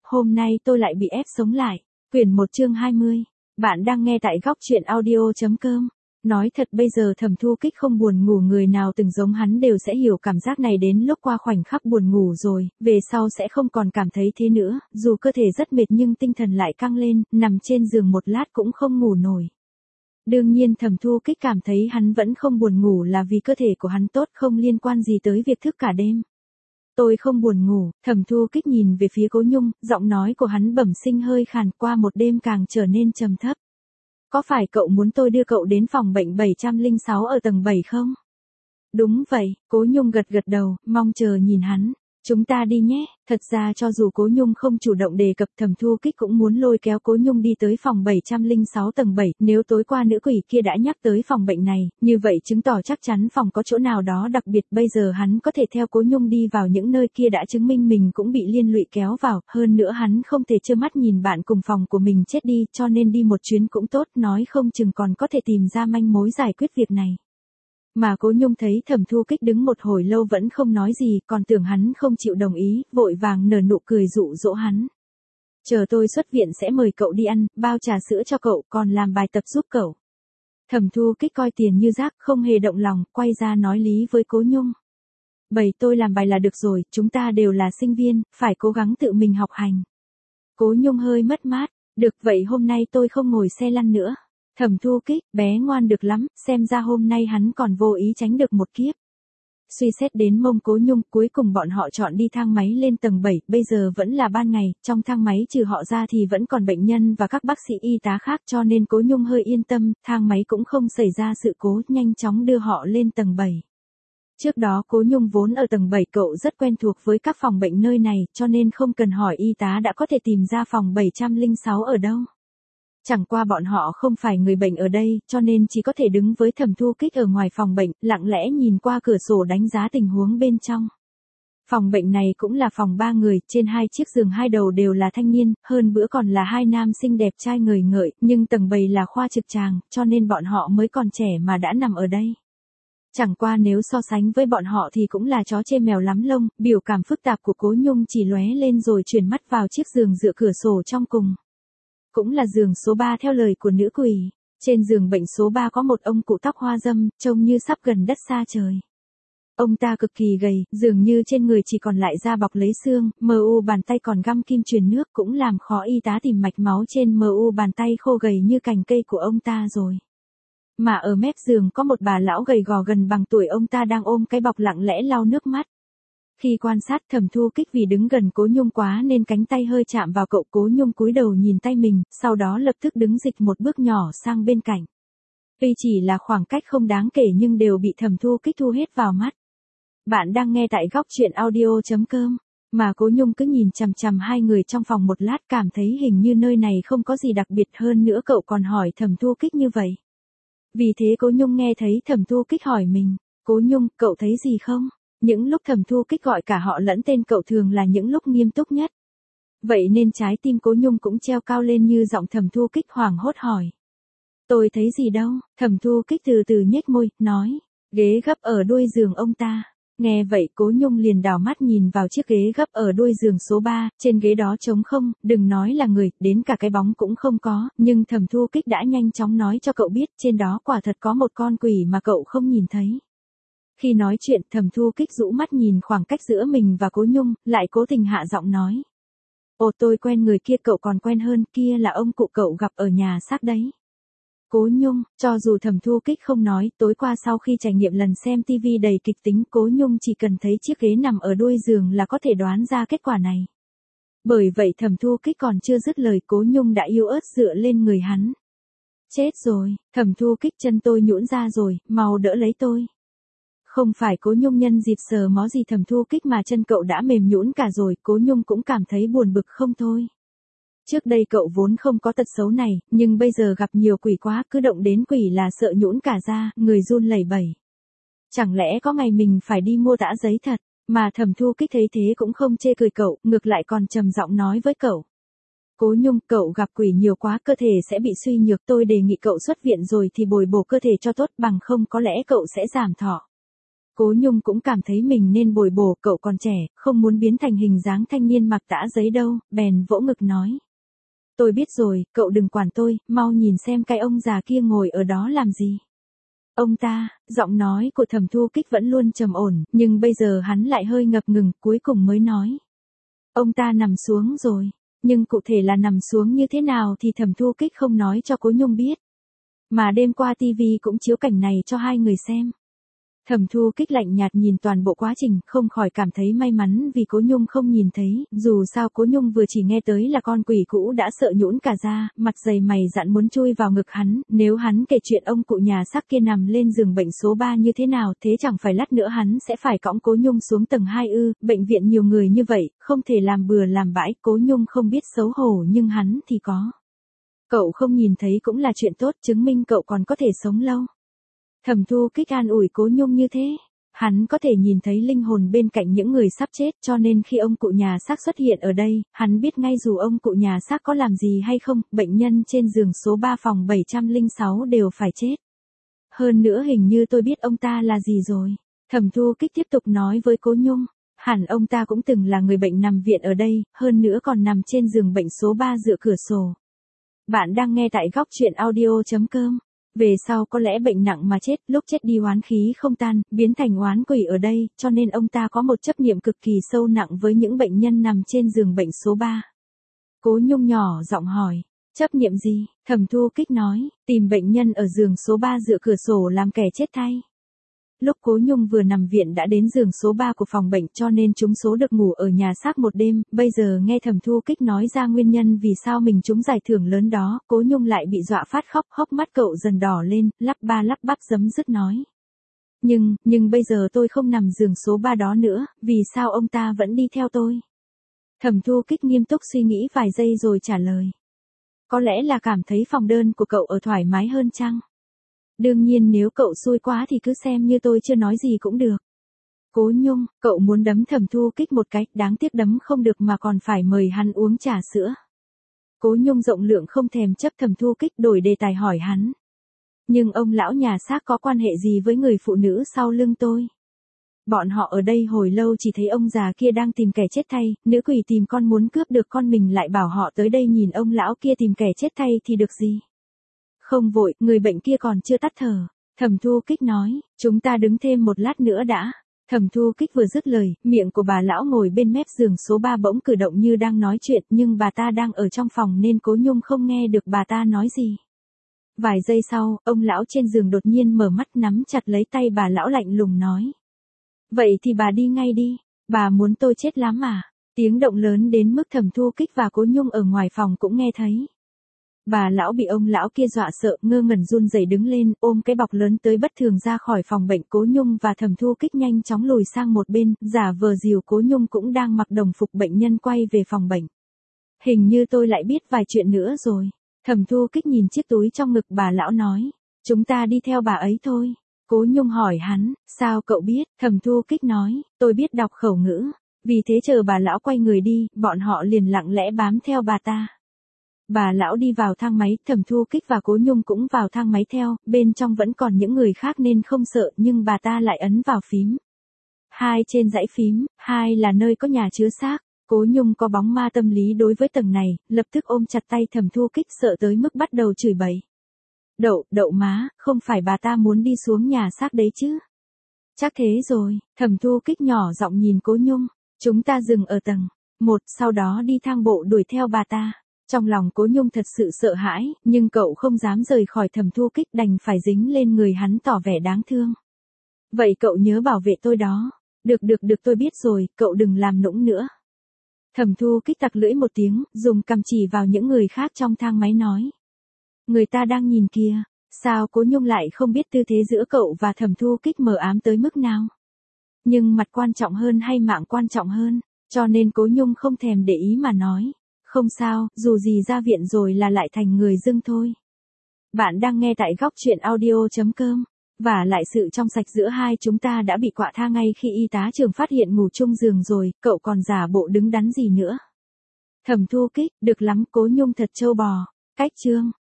hôm nay tôi lại bị ép sống lại. Quyển 1 chương 20. Bạn đang nghe tại góc truyện audio.com. Nói thật bây giờ Thẩm Thu Kích không buồn ngủ, người nào từng giống hắn đều sẽ hiểu cảm giác này, đến lúc qua khoảnh khắc buồn ngủ rồi, về sau sẽ không còn cảm thấy thế nữa, dù cơ thể rất mệt nhưng tinh thần lại căng lên, nằm trên giường một lát cũng không ngủ nổi. Đương nhiên Thẩm Thu Kích cảm thấy hắn vẫn không buồn ngủ là vì cơ thể của hắn tốt, không liên quan gì tới việc thức cả đêm. Tôi không buồn ngủ. Thẩm Thu Kích nhìn về phía Cố Nhung, giọng nói của hắn bẩm sinh hơi khàn, qua một đêm càng trở nên trầm thấp. Có phải cậu muốn tôi đưa cậu đến phòng bệnh 706 ở tầng 7 không? Đúng vậy, Cố Nhung gật gật đầu, mong chờ nhìn hắn. Chúng ta đi nhé. Thật ra cho dù Cố Nhung không chủ động đề cập, Thẩm Thu Kích cũng muốn lôi kéo Cố Nhung đi tới phòng 706 tầng 7, nếu tối qua nữ quỷ kia đã nhắc tới phòng bệnh này, như vậy chứng tỏ chắc chắn phòng có chỗ nào đó đặc biệt, bây giờ hắn có thể theo Cố Nhung đi vào những nơi kia đã chứng minh mình cũng bị liên lụy kéo vào, hơn nữa hắn không thể trơ mắt nhìn bạn cùng phòng của mình chết đi, cho nên đi một chuyến cũng tốt, nói không chừng còn có thể tìm ra manh mối giải quyết việc này. Mà Cố Nhung thấy Thẩm Thu Kích đứng một hồi lâu vẫn không nói gì, còn tưởng hắn không chịu đồng ý, vội vàng nở nụ cười dụ dỗ hắn. Chờ tôi xuất viện sẽ mời cậu đi ăn, bao trà sữa cho cậu, còn làm bài tập giúp cậu. Thẩm Thu Kích coi tiền như rác, không hề động lòng, quay ra nói lý với Cố Nhung. Tôi làm bài là được rồi, chúng ta đều là sinh viên, phải cố gắng tự mình học hành. Cố Nhung hơi mất mát, được vậy hôm nay tôi không ngồi xe lăn nữa. Thẩm Thu Kích, bé ngoan được lắm, xem ra hôm nay hắn còn vô ý tránh được một kiếp. Suy xét đến mông Cố Nhung, cuối cùng bọn họ chọn đi thang máy lên tầng 7, bây giờ vẫn là ban ngày, trong thang máy trừ họ ra thì vẫn còn bệnh nhân và các bác sĩ y tá khác, cho nên Cố Nhung hơi yên tâm, thang máy cũng không xảy ra sự cố, nhanh chóng đưa họ lên tầng 7. Trước đó Cố Nhung vốn ở tầng 7, cậu rất quen thuộc với các phòng bệnh nơi này, cho nên không cần hỏi y tá đã có thể tìm ra phòng 706 ở đâu. Chẳng qua bọn họ không phải người bệnh ở đây, cho nên chỉ có thể đứng với Thẩm Thu Kích ở ngoài phòng bệnh, lặng lẽ nhìn qua cửa sổ đánh giá tình huống bên trong. Phòng bệnh này cũng là phòng 3 người, trên 2 chiếc giường hai đầu đều là thanh niên, hơn bữa còn là 2 nam sinh đẹp trai ngời ngợi, nhưng tầng 7 là khoa trực tràng, cho nên bọn họ mới còn trẻ mà đã nằm ở đây. Chẳng qua nếu so sánh với bọn họ thì cũng là chó chê mèo lắm lông, biểu cảm phức tạp của Cố Nhung chỉ lóe lên rồi chuyển mắt vào chiếc giường dựa cửa sổ trong cùng. Cũng là giường số 3 theo lời của nữ quỷ. Trên giường bệnh số 3 có một ông cụ tóc hoa râm, trông như sắp gần đất xa trời. Ông ta cực kỳ gầy, dường như trên người chỉ còn lại da bọc lấy xương, mu bàn tay còn găm kim truyền nước, cũng làm khó y tá tìm mạch máu trên mu bàn tay khô gầy như cành cây của ông ta rồi. Mà ở mép giường có một bà lão gầy gò gần bằng tuổi ông ta đang ôm cái bọc lặng lẽ lau nước mắt. Khi quan sát Thẩm Thu Kích vì đứng gần Cố Nhung quá nên cánh tay hơi chạm vào cậu, Cố Nhung cúi đầu nhìn tay mình, sau đó lập tức đứng dịch một bước nhỏ sang bên cạnh. Tuy chỉ là khoảng cách không đáng kể nhưng đều bị Thẩm Thu Kích thu hết vào mắt. Bạn đang nghe tại góc truyện audio.com, mà Cố Nhung cứ nhìn chằm chằm hai người trong phòng một lát, cảm thấy hình như nơi này không có gì đặc biệt, hơn nữa cậu còn hỏi Thẩm Thu Kích như vậy. Vì thế Cố Nhung nghe thấy Thẩm Thu Kích hỏi mình, Cố Nhung, cậu thấy gì không? Những lúc Thẩm Thu Kích gọi cả họ lẫn tên cậu thường là những lúc nghiêm túc nhất. Vậy nên trái tim Cố Nhung cũng treo cao lên như giọng Thẩm Thu Kích hoảng hốt hỏi. Tôi thấy gì đâu? Thẩm Thu Kích từ từ nhếch môi, nói, ghế gấp ở đuôi giường ông ta. Nghe vậy Cố Nhung liền đảo mắt nhìn vào chiếc ghế gấp ở đuôi giường số 3, trên ghế đó trống không, đừng nói là người, đến cả cái bóng cũng không có, nhưng Thẩm Thu Kích đã nhanh chóng nói cho cậu biết trên đó quả thật có một con quỷ mà cậu không nhìn thấy. Khi nói chuyện Thẩm Thu Kích rũ mắt nhìn khoảng cách giữa mình và Cố Nhung, lại cố tình hạ giọng nói. Ồ, tôi quen người kia, cậu còn quen hơn, kia là ông cụ cậu gặp ở nhà xác đấy. Cố Nhung, cho dù Thẩm Thu Kích không nói, tối qua sau khi trải nghiệm lần xem TV đầy kịch tính, Cố Nhung chỉ cần thấy chiếc ghế nằm ở đuôi giường là có thể đoán ra kết quả này. Bởi vậy Thẩm Thu Kích còn chưa dứt lời, Cố Nhung đã yếu ớt dựa lên người hắn. Chết rồi, Thẩm Thu Kích, chân tôi nhũn ra rồi, mau đỡ lấy tôi. Không phải, Cố Nhung nhân dịp sờ mó gì Thẩm Thu Kích mà chân cậu đã mềm nhũn cả rồi, Cố Nhung cũng cảm thấy buồn bực không thôi. Trước đây cậu vốn không có tật xấu này, nhưng bây giờ gặp nhiều quỷ quá, cứ động đến quỷ là sợ nhũn cả ra, người run lẩy bẩy. Chẳng lẽ có ngày mình phải đi mua tã giấy thật, mà Thẩm Thu Kích thấy thế cũng không chê cười cậu, ngược lại còn trầm giọng nói với cậu. Cố Nhung, cậu gặp quỷ nhiều quá cơ thể sẽ bị suy nhược, tôi đề nghị cậu xuất viện rồi thì bồi bổ cơ thể cho tốt, bằng không có lẽ cậu sẽ giảm thọ. Cố Nhung cũng cảm thấy mình nên bồi bổ, cậu còn trẻ, không muốn biến thành hình dáng thanh niên mặc tã giấy đâu, bèn vỗ ngực nói. Tôi biết rồi, cậu đừng quản tôi, mau nhìn xem cái ông già kia ngồi ở đó làm gì. Ông ta, giọng nói của Thẩm Thu Kích vẫn luôn trầm ổn, nhưng bây giờ hắn lại hơi ngập ngừng, cuối cùng mới nói. Ông ta nằm xuống rồi, nhưng cụ thể là nằm xuống như thế nào thì Thẩm Thu Kích không nói cho Cố Nhung biết. Mà đêm qua TV cũng chiếu cảnh này cho hai người xem. Thẩm Thu Kích lạnh nhạt nhìn toàn bộ quá trình, không khỏi cảm thấy may mắn vì Cố Nhung không nhìn thấy, dù sao Cố Nhung vừa chỉ nghe tới là con quỷ cũ đã sợ nhũn cả ra, mặt dày mày dạn muốn chui vào ngực hắn, nếu hắn kể chuyện ông cụ nhà xác kia nằm lên giường bệnh số 3 như thế nào, thế chẳng phải lát nữa hắn sẽ phải cõng Cố Nhung xuống tầng 2 ư, bệnh viện nhiều người như vậy, không thể làm bừa làm bãi, Cố Nhung không biết xấu hổ nhưng hắn thì có. Cậu không nhìn thấy cũng là chuyện tốt, chứng minh cậu còn có thể sống lâu. Thẩm Thu Kích an ủi Cố Nhung như thế. Hắn có thể nhìn thấy linh hồn bên cạnh những người sắp chết, cho nên khi ông cụ nhà xác xuất hiện ở đây, hắn biết ngay dù ông cụ nhà xác có làm gì hay không, bệnh nhân trên giường số 3 phòng 706 đều phải chết. Hơn nữa hình như tôi biết ông ta là gì rồi. Thẩm Thu Kích tiếp tục nói với Cố Nhung. Hẳn ông ta cũng từng là người bệnh nằm viện ở đây, hơn nữa còn nằm trên giường bệnh số 3 dựa cửa sổ. Bạn đang nghe tại góc truyện audio.com. Về sau có lẽ bệnh nặng mà chết, lúc chết đi oán khí không tan, biến thành oán quỷ ở đây, cho nên ông ta có một chấp niệm cực kỳ sâu nặng với những bệnh nhân nằm trên giường bệnh số 3. Cố Nhung nhỏ giọng hỏi, chấp niệm gì? Thẩm Thu Kích nói, tìm bệnh nhân ở giường số 3 dựa cửa sổ làm kẻ chết thay. Lúc Cố Nhung vừa nằm viện đã đến giường số 3 của phòng bệnh cho nên trúng số được ngủ ở nhà xác một đêm, bây giờ nghe Thẩm Thu Kích nói ra nguyên nhân vì sao mình trúng giải thưởng lớn đó, Cố Nhung lại bị dọa phát khóc, hốc mắt cậu dần đỏ lên, lắp ba lắp bắp giấm dứt nói. Nhưng bây giờ tôi không nằm giường số 3 đó nữa, vì sao ông ta vẫn đi theo tôi? Thẩm Thu Kích nghiêm túc suy nghĩ vài giây rồi trả lời. Có lẽ là cảm thấy phòng đơn của cậu ở thoải mái hơn chăng? Đương nhiên nếu cậu xui quá thì cứ xem như tôi chưa nói gì cũng được. Cố Nhung, cậu muốn đấm Thẩm Thu Kích một cái, đáng tiếc đấm không được mà còn phải mời hắn uống trà sữa. Cố Nhung rộng lượng không thèm chấp Thẩm Thu Kích, đổi đề tài hỏi hắn. Nhưng ông lão nhà xác có quan hệ gì với người phụ nữ sau lưng tôi? Bọn họ ở đây hồi lâu chỉ thấy ông già kia đang tìm kẻ chết thay, nữ quỷ tìm con muốn cướp được con mình lại bảo họ tới đây nhìn ông lão kia tìm kẻ chết thay thì được gì? Không vội, người bệnh kia còn chưa tắt thở. Thẩm Thu Kích nói, chúng ta đứng thêm một lát nữa đã. Thẩm Thu Kích vừa dứt lời, miệng của bà lão ngồi bên mép giường số 3 bỗng cử động như đang nói chuyện, nhưng bà ta đang ở trong phòng nên Cố Nhung không nghe được bà ta nói gì. Vài giây sau, ông lão trên giường đột nhiên mở mắt nắm chặt lấy tay bà lão lạnh lùng nói. Vậy thì bà đi ngay đi, bà muốn tôi chết lắm à? Tiếng động lớn đến mức Thẩm Thu Kích và Cố Nhung ở ngoài phòng cũng nghe thấy. Bà lão bị ông lão kia dọa sợ, ngơ ngẩn run rẩy đứng lên, ôm cái bọc lớn tới bất thường ra khỏi phòng bệnh. Cố Nhung và Thẩm Thu Kích nhanh chóng lùi sang một bên, giả vờ dìu Cố Nhung cũng đang mặc đồng phục bệnh nhân quay về phòng bệnh. Hình như tôi lại biết vài chuyện nữa rồi. Thẩm Thu Kích nhìn chiếc túi trong ngực bà lão nói, chúng ta đi theo bà ấy thôi. Cố Nhung hỏi hắn, sao cậu biết? Thẩm Thu Kích nói, tôi biết đọc khẩu ngữ. Vì thế chờ bà lão quay người đi, bọn họ liền lặng lẽ bám theo bà ta. Bà lão đi vào thang máy, Thẩm Thu Kích và Cố Nhung cũng vào thang máy theo, bên trong vẫn còn những người khác nên không sợ, nhưng bà ta lại ấn vào phím. 2 trên dãy phím, 2 là nơi có nhà chứa xác. Cố Nhung có bóng ma tâm lý đối với tầng này, lập tức ôm chặt tay Thẩm Thu Kích sợ tới mức bắt đầu chửi bậy. Đậu má, không phải bà ta muốn đi xuống nhà xác đấy chứ? Chắc thế rồi, Thẩm Thu Kích nhỏ giọng nhìn Cố Nhung, chúng ta dừng ở tầng 1, sau đó đi thang bộ đuổi theo bà ta. Trong lòng Cố Nhung thật sự sợ hãi, nhưng cậu không dám rời khỏi Thẩm Thu Kích, đành phải dính lên người hắn tỏ vẻ đáng thương. Vậy cậu nhớ bảo vệ tôi đó. Được tôi biết rồi, cậu đừng làm nũng nữa. Thẩm Thu Kích tặc lưỡi một tiếng, dùng cằm chỉ vào những người khác trong thang máy nói. Người ta đang nhìn kìa, sao Cố Nhung lại không biết tư thế giữa cậu và Thẩm Thu Kích mờ ám tới mức nào? Nhưng mặt quan trọng hơn hay mạng quan trọng hơn, cho nên Cố Nhung không thèm để ý mà nói. Không sao, dù gì ra viện rồi là lại thành người dưng thôi. Bạn đang nghe tại góc truyện audio.com. Và lại sự trong sạch giữa hai chúng ta đã bị quạ tha ngay khi y tá trưởng phát hiện ngủ chung giường rồi, cậu còn giả bộ đứng đắn gì nữa. Thẩm Thu Kích, được lắm, Cố Nhung thật trâu bò. Cách chương.